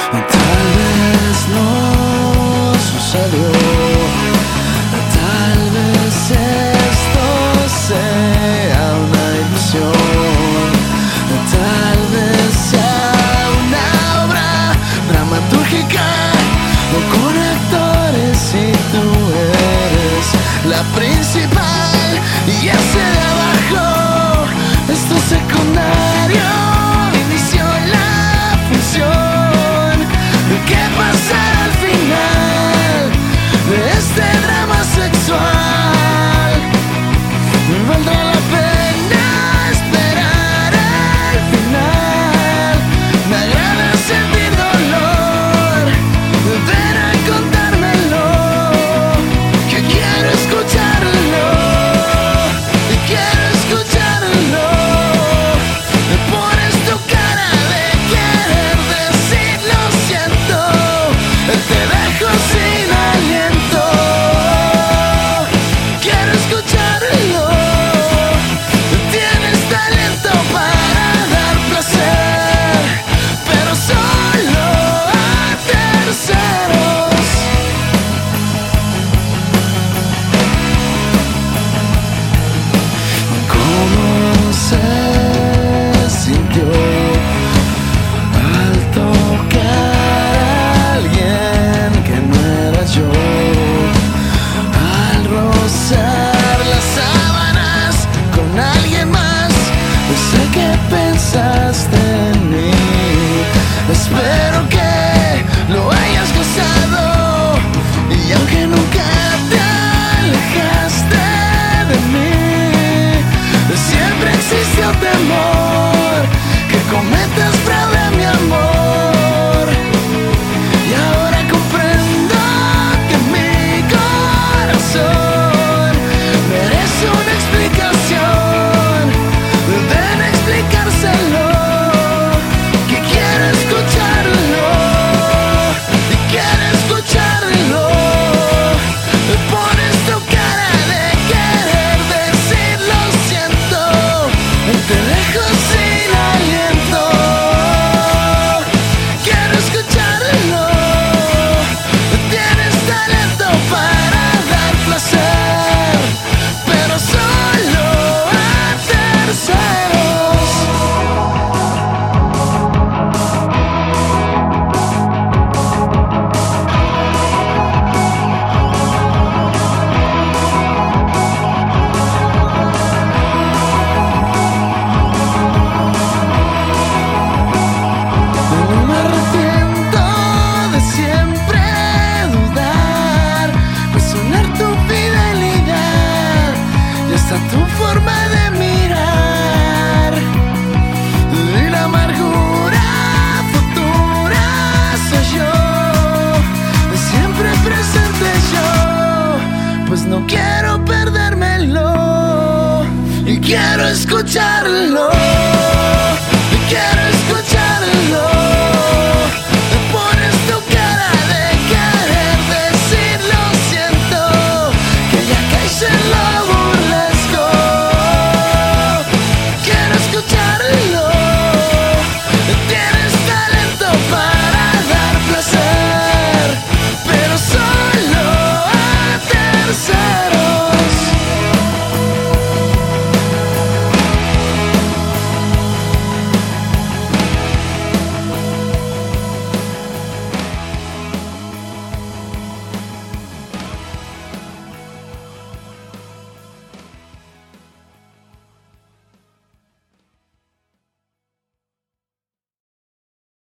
Tal vez no sucedió, tal vez esto sea una ilusión, tal vez sea una obra dramatúrgica con actores y tú eres la principal y ese de abajo es tu secundario. Inició la función, ¿qué pasará al final de este drama sexual? ¿Valdrá la pena esperar al final? Me agrada sentir dolor, ven a contármelo, que quiero escucharlo, quiero escucharlo. Me pones tu cara de querer decir lo siento, te dejo sin aliento. Quiero escucharlo, tienes talento para dar placer, pero solo a terceros. ¿Cómo se sintió al tocar a alguien que no era yo? Al rozar las sábanas con alguien más, sé que pensaste en mí. Espero que lo hayas gozado, y aunque nunca te alejaste de mí, siempre existió temor que cometas fraude a mi amor. Y ahora comprendo que mi corazón merece una explicación. Deben explicárselo, que quiero escucharlo, y quiero escucharlo. Pones tu cara de querer decir lo siento, te dejo sin aliento. Quiero escucharlo, tienes talento para dar placer, pero solo a terceros. No me arrepiento de siempre dudar, cuestionar tu fidelidad y hasta tu forma de mirar. Y la amargura futura soy yo, de siempre presente yo, pues no quiero perdérmelo y quiero escucharlo.